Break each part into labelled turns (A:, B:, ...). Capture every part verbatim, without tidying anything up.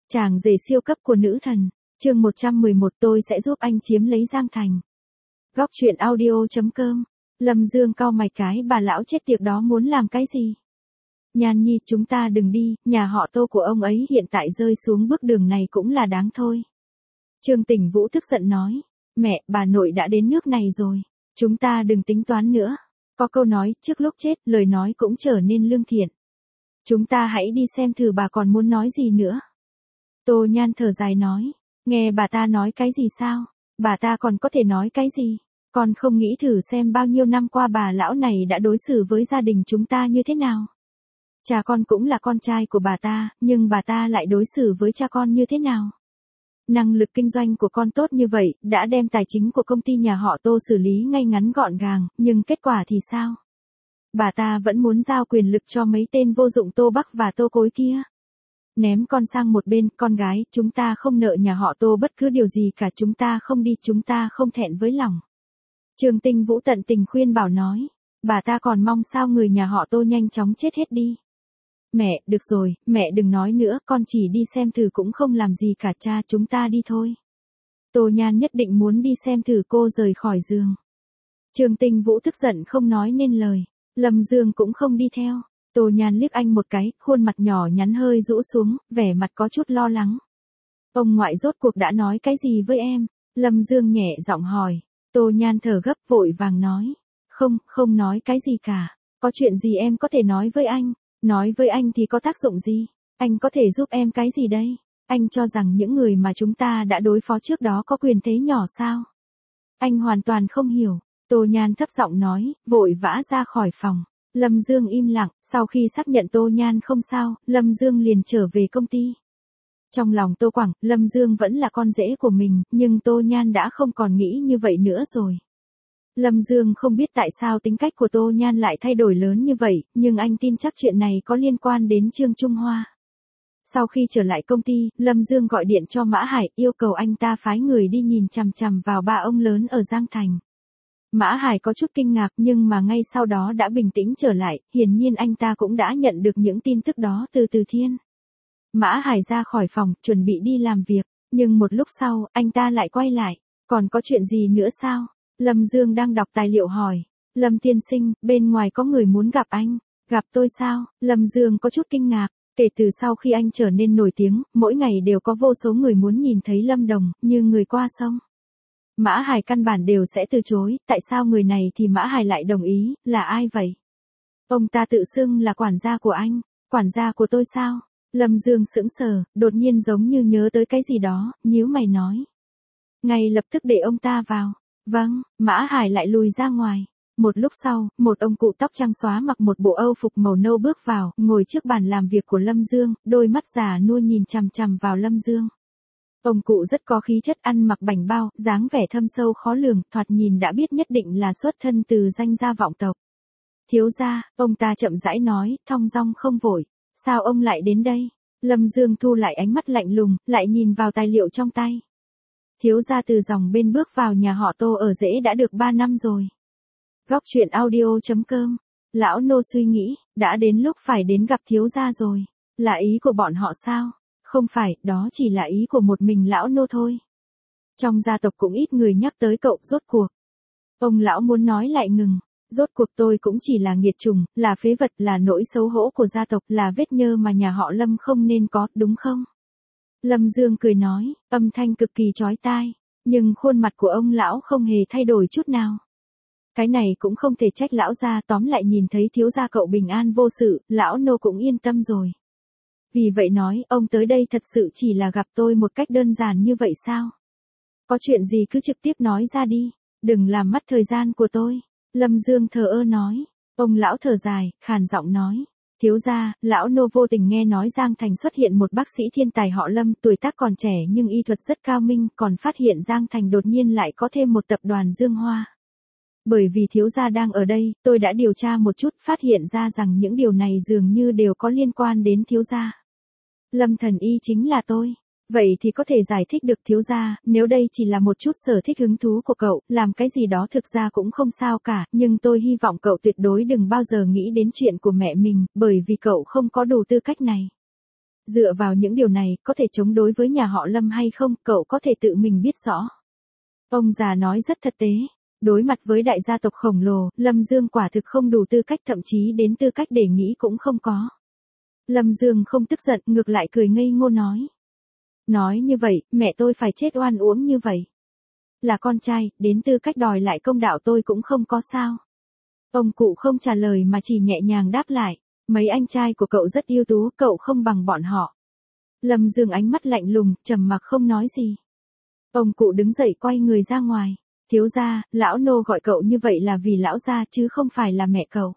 A: Chàng rể siêu cấp của nữ thần, chương một trăm mười một tôi sẽ giúp anh chiếm lấy Giang Thành. Góc truyện audio chấm com. Lâm Dương cau mày cái bà lão chết tiệt đó muốn làm cái gì? Nhan Nhi, chúng ta đừng đi, nhà họ Tô của ông ấy hiện tại rơi xuống bước đường này cũng là đáng thôi. Trương Tỉnh Vũ tức giận nói, mẹ, bà nội đã đến nước này rồi, chúng ta đừng tính toán nữa. Có câu nói, trước lúc chết, lời nói cũng trở nên lương thiện. Chúng ta hãy đi xem thử bà còn muốn nói gì nữa. Tô Nhan thở dài nói, nghe bà ta nói cái gì sao, bà ta còn có thể nói cái gì, con không nghĩ thử xem bao nhiêu năm qua bà lão này đã đối xử với gia đình chúng ta như thế nào. Cha con cũng là con trai của bà ta, nhưng bà ta lại đối xử với cha con như thế nào. Năng lực kinh doanh của con tốt như vậy, đã đem tài chính của công ty nhà họ Tô xử lý ngay ngắn gọn gàng, nhưng kết quả thì sao? Bà ta vẫn muốn giao quyền lực cho mấy tên vô dụng Tô Bắc và Tô Cối kia. Ném con sang một bên, con gái, chúng ta không nợ nhà họ Tô bất cứ điều gì cả, chúng ta không đi, chúng ta không thẹn với lòng. Trương Tinh Vũ tận tình khuyên bảo nói, bà ta còn mong sao người nhà họ Tô nhanh chóng chết hết đi. Mẹ, được rồi, mẹ đừng nói nữa, con chỉ đi xem thử cũng không làm gì cả, cha, chúng ta đi thôi. Tô Nhan nhất định muốn đi xem thử, cô rời khỏi giường. Trương Tinh Vũ tức giận không nói nên lời, Lâm Dương cũng không đi theo. Tô Nhan liếc anh một cái, khuôn mặt nhỏ nhắn hơi rũ xuống, vẻ mặt có chút lo lắng. Ông ngoại rốt cuộc đã nói cái gì với em? Lâm Dương nhẹ giọng hỏi. Tô Nhan thở gấp vội vàng nói. Không, không nói cái gì cả. Có chuyện gì em có thể nói với anh? Nói với anh thì có tác dụng gì? Anh có thể giúp em cái gì đây? Anh cho rằng những người mà chúng ta đã đối phó trước đó có quyền thế nhỏ sao? Anh hoàn toàn không hiểu. Tô Nhan thấp giọng nói, vội vã ra khỏi phòng. Lâm Dương im lặng, sau khi xác nhận Tô Nhan không sao, Lâm Dương liền trở về công ty. Trong lòng Tô Quảng, Lâm Dương vẫn là con rể của mình, nhưng Tô Nhan đã không còn nghĩ như vậy nữa rồi. Lâm Dương không biết tại sao tính cách của Tô Nhan lại thay đổi lớn như vậy, nhưng anh tin chắc chuyện này có liên quan đến Trương Trung Hoa. Sau khi trở lại công ty, Lâm Dương gọi điện cho Mã Hải, yêu cầu anh ta phái người đi nhìn chằm chằm vào ba ông lớn ở Giang Thành. Mã Hải có chút kinh ngạc nhưng mà ngay sau đó đã bình tĩnh trở lại, hiển nhiên anh ta cũng đã nhận được những tin tức đó từ Từ Thiên. Mã Hải ra khỏi phòng, chuẩn bị đi làm việc, nhưng một lúc sau, anh ta lại quay lại, còn có chuyện gì nữa sao? Lâm Dương đang đọc tài liệu hỏi, Lâm tiên sinh, bên ngoài có người muốn gặp anh, gặp tôi sao? Lâm Dương có chút kinh ngạc, kể từ sau khi anh trở nên nổi tiếng, mỗi ngày đều có vô số người muốn nhìn thấy Lâm Đồng, như người qua sông. Mã Hải căn bản đều sẽ từ chối, tại sao người này thì Mã Hải lại đồng ý, là ai vậy? Ông ta tự xưng là quản gia của anh, quản gia của tôi sao? Lâm Dương sững sờ, đột nhiên giống như nhớ tới cái gì đó, nhíu mày nói. Ngay lập tức để ông ta vào. Vâng, Mã Hải lại lùi ra ngoài. Một lúc sau, một ông cụ tóc trắng xóa mặc một bộ âu phục màu nâu bước vào, ngồi trước bàn làm việc của Lâm Dương, đôi mắt già nua nhìn chằm chằm vào Lâm Dương. Ông cụ rất có khí chất, ăn mặc bảnh bao, dáng vẻ thâm sâu khó lường, thoạt nhìn đã biết nhất định là xuất thân từ danh gia vọng tộc. Thiếu gia, ông ta chậm rãi nói, thong dong không vội. Sao ông lại đến đây? Lâm Dương thu lại ánh mắt lạnh lùng, lại nhìn vào tài liệu trong tay. Thiếu gia từ dòng bên bước vào nhà họ Tô ở rễ đã được ba năm rồi. Góc truyện audio chấm com. Lão nô suy nghĩ, đã đến lúc phải đến gặp thiếu gia rồi. Là ý của bọn họ sao? Không phải, đó chỉ là ý của một mình lão nô thôi. Trong gia tộc cũng ít người nhắc tới cậu, rốt cuộc. Ông lão muốn nói lại ngừng. Rốt cuộc tôi cũng chỉ là nghiệt chủng, là phế vật, là nỗi xấu hổ của gia tộc, là vết nhơ mà nhà họ Lâm không nên có, đúng không? Lâm Dương cười nói, âm thanh cực kỳ chói tai, nhưng khuôn mặt của ông lão không hề thay đổi chút nào. Cái này cũng không thể trách lão gia, tóm lại nhìn thấy thiếu gia cậu bình an vô sự, lão nô cũng yên tâm rồi. Vì vậy nói, ông tới đây thật sự chỉ là gặp tôi một cách đơn giản như vậy sao? Có chuyện gì cứ trực tiếp nói ra đi, đừng làm mất thời gian của tôi. Lâm Dương thờ ơ nói, ông lão thở dài, khàn giọng nói, thiếu gia, lão nô vô tình nghe nói Giang Thành xuất hiện một bác sĩ thiên tài họ Lâm, tuổi tác còn trẻ nhưng y thuật rất cao minh, còn phát hiện Giang Thành đột nhiên lại có thêm một tập đoàn Dương Hoa. Bởi vì thiếu gia đang ở đây, tôi đã điều tra một chút, phát hiện ra rằng những điều này dường như đều có liên quan đến thiếu gia. Lâm thần y chính là tôi. Vậy thì có thể giải thích được thiếu gia, nếu đây chỉ là một chút sở thích hứng thú của cậu, làm cái gì đó thực ra cũng không sao cả, nhưng tôi hy vọng cậu tuyệt đối đừng bao giờ nghĩ đến chuyện của mẹ mình, bởi vì cậu không có đủ tư cách này. Dựa vào những điều này, có thể chống đối với nhà họ Lâm hay không, cậu có thể tự mình biết rõ. Ông già nói rất thực tế. Đối mặt với đại gia tộc khổng lồ, Lâm Dương quả thực không đủ tư cách, thậm chí đến tư cách để nghĩ cũng không có. Lâm Dương không tức giận, ngược lại cười ngây ngô nói. Nói như vậy, mẹ tôi phải chết oan uổng như vậy. Là con trai, đến tư cách đòi lại công đạo tôi cũng không có sao. Ông cụ không trả lời mà chỉ nhẹ nhàng đáp lại. Mấy anh trai của cậu rất ưu tú, cậu không bằng bọn họ. Lâm Dương ánh mắt lạnh lùng, trầm mặc không nói gì. Ông cụ đứng dậy quay người ra ngoài. Thiếu gia, lão nô gọi cậu như vậy là vì lão gia chứ không phải là mẹ cậu.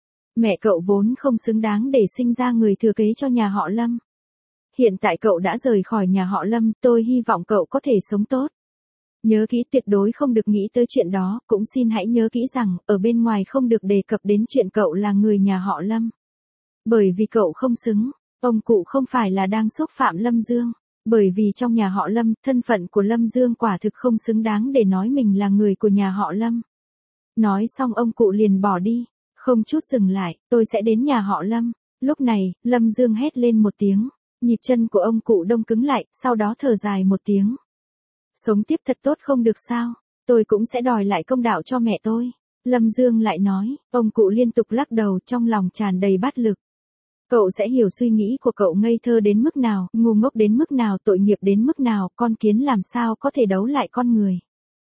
A: Mẹ cậu vốn không xứng đáng để sinh ra người thừa kế cho nhà họ Lâm. Hiện tại cậu đã rời khỏi nhà họ Lâm, tôi hy vọng cậu có thể sống tốt. Nhớ kỹ, tuyệt đối không được nghĩ tới chuyện đó, cũng xin hãy nhớ kỹ rằng, ở bên ngoài không được đề cập đến chuyện cậu là người nhà họ Lâm. Bởi vì cậu không xứng, ông cụ không phải là đang xúc phạm Lâm Dương. Bởi vì trong nhà họ Lâm, thân phận của Lâm Dương quả thực không xứng đáng để nói mình là người của nhà họ Lâm. Nói xong ông cụ liền bỏ đi, không chút dừng lại, tôi sẽ đến nhà họ Lâm. Lúc này, Lâm Dương hét lên một tiếng, nhịp chân của ông cụ đông cứng lại, sau đó thở dài một tiếng. Sống tiếp thật tốt không được sao, tôi cũng sẽ đòi lại công đạo cho mẹ tôi. Lâm Dương lại nói, ông cụ liên tục lắc đầu, trong lòng tràn đầy bát lực. Cậu sẽ hiểu suy nghĩ của cậu ngây thơ đến mức nào, ngu ngốc đến mức nào, tội nghiệp đến mức nào, con kiến làm sao có thể đấu lại con người.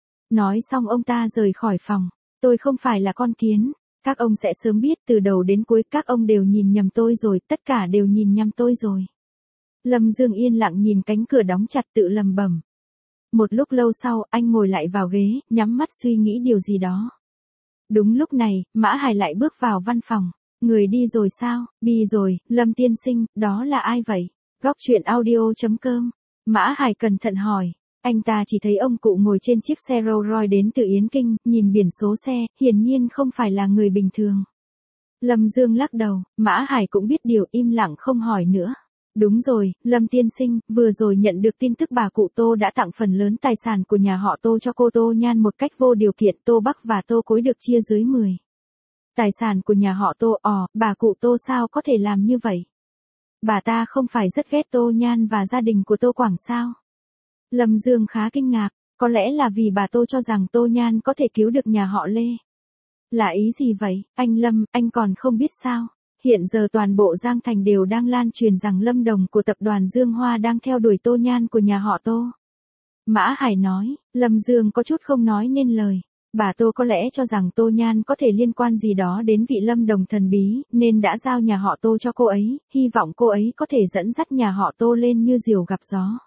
A: Nói xong ông ta rời khỏi phòng. Tôi không phải là con kiến. Các ông sẽ sớm biết, từ đầu đến cuối các ông đều nhìn nhầm tôi rồi, tất cả đều nhìn nhầm tôi rồi. Lâm Dương yên lặng nhìn cánh cửa đóng chặt tự lầm bẩm. Một lúc lâu sau, anh ngồi lại vào ghế, nhắm mắt suy nghĩ điều gì đó. Đúng lúc này, Mã Hải lại bước vào văn phòng. Người đi rồi sao? Đi rồi, Lâm tiên sinh, đó là ai vậy? Góc truyện audio chấm com. Mã Hải cẩn thận hỏi. Anh ta chỉ thấy ông cụ ngồi trên chiếc xe Rolls Royce đến từ Yến Kinh, nhìn biển số xe, hiển nhiên không phải là người bình thường. Lâm Dương lắc đầu, Mã Hải cũng biết điều, im lặng không hỏi nữa. Đúng rồi, Lâm tiên sinh, vừa rồi nhận được tin tức bà cụ Tô đã tặng phần lớn tài sản của nhà họ Tô cho cô Tô Nhan một cách vô điều kiện, Tô Bắc và Tô Cối được chia dưới mười. Tài sản của nhà họ Tô, ò, bà cụ Tô sao có thể làm như vậy? Bà ta không phải rất ghét Tô Nhan và gia đình của Tô Quảng sao? Lâm Dương khá kinh ngạc, có lẽ là vì bà Tô cho rằng Tô Nhan có thể cứu được nhà họ Lê. Là ý gì vậy, anh Lâm, anh còn không biết sao? Hiện giờ toàn bộ Giang Thành đều đang lan truyền rằng Lâm Đồng của tập đoàn Dương Hoa đang theo đuổi Tô Nhan của nhà họ Tô. Mã Hải nói, Lâm Dương có chút không nói nên lời. Bà Tô có lẽ cho rằng Tô Nhan có thể liên quan gì đó đến vị Lâm Đồng thần bí, nên đã giao nhà họ Tô cho cô ấy, hy vọng cô ấy có thể dẫn dắt nhà họ Tô lên như diều gặp gió.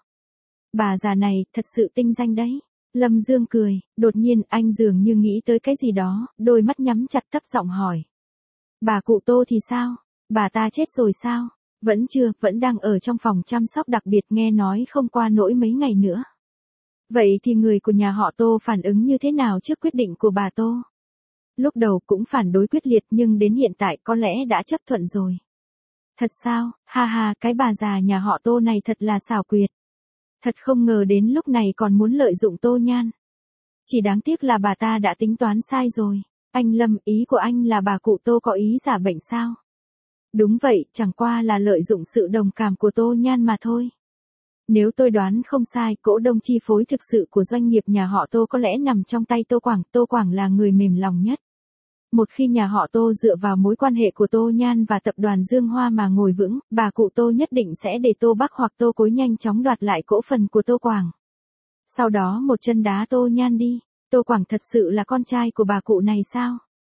A: Bà già này, thật sự tinh danh đấy. Lâm Dương cười, đột nhiên anh dường như nghĩ tới cái gì đó, đôi mắt nhắm chặt thấp giọng hỏi. Bà cụ Tô thì sao? Bà ta chết rồi sao? Vẫn chưa, vẫn đang ở trong phòng chăm sóc đặc biệt, nghe nói không qua nỗi mấy ngày nữa. Vậy thì người của nhà họ Tô phản ứng như thế nào trước quyết định của bà Tô? Lúc đầu cũng phản đối quyết liệt nhưng đến hiện tại có lẽ đã chấp thuận rồi. Thật sao, ha ha, cái bà già nhà họ Tô này thật là xảo quyệt. Thật không ngờ đến lúc này còn muốn lợi dụng Tô Nhan. Chỉ đáng tiếc là bà ta đã tính toán sai rồi. Anh Lâm, ý của anh là bà cụ Tô có ý giả bệnh sao? Đúng vậy, chẳng qua là lợi dụng sự đồng cảm của Tô Nhan mà thôi. Nếu tôi đoán không sai, cổ đông chi phối thực sự của doanh nghiệp nhà họ Tô có lẽ nằm trong tay Tô Quảng. Tô Quảng là người mềm lòng nhất. Một khi nhà họ Tô dựa vào mối quan hệ của Tô Nhan và tập đoàn Dương Hoa mà ngồi vững, bà cụ Tô nhất định sẽ để Tô Bắc hoặc Tô Cối nhanh chóng đoạt lại cổ phần của Tô Quảng. Sau đó một chân đá Tô Nhan đi. Tô Quảng thật sự là con trai của bà cụ này sao?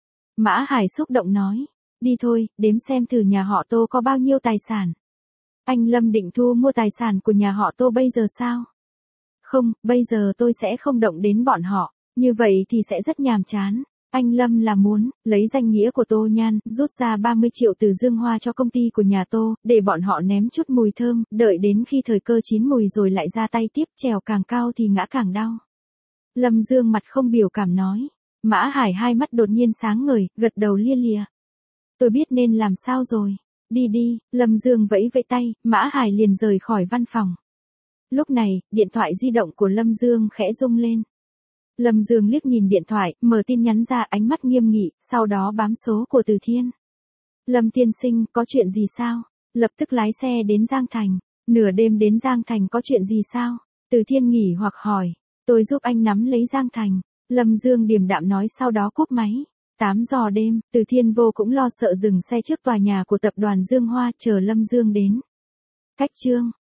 A: Mã Hải xúc động nói. Đi thôi, đếm xem thử nhà họ Tô có bao nhiêu tài sản. Anh Lâm định thu mua tài sản của nhà họ Tô bây giờ sao? Không, bây giờ tôi sẽ không động đến bọn họ. Như vậy thì sẽ rất nhàm chán. Anh Lâm là muốn lấy danh nghĩa của Tô Nhan, rút ra ba mươi triệu từ Dương Hoa cho công ty của nhà Tô, để bọn họ ném chút mùi thơm, đợi đến khi thời cơ chín mùi rồi lại ra tay tiếp, trèo càng cao thì ngã càng đau. Lâm Dương mặt không biểu cảm nói. Mã Hải hai mắt đột nhiên sáng ngời, gật đầu lia lịa. Tôi biết nên làm sao rồi. Đi đi, Lâm Dương vẫy vẫy tay, Mã Hải liền rời khỏi văn phòng. Lúc này, điện thoại di động của Lâm Dương khẽ rung lên. Lâm Dương liếc nhìn điện thoại, mở tin nhắn ra, ánh mắt nghiêm nghị, sau đó bám số của Từ Thiên. Lâm tiên sinh, có chuyện gì sao? Lập tức lái xe đến Giang Thành. Nửa đêm đến Giang Thành có chuyện gì sao? Từ Thiên nghỉ hoặc hỏi. Tôi giúp anh nắm lấy Giang Thành. Lâm Dương điềm đạm nói sau đó cúp máy. tám giờ đêm, Từ Thiên vô cũng lo sợ dừng xe trước tòa nhà của tập đoàn Dương Hoa chờ Lâm Dương đến. Cách chương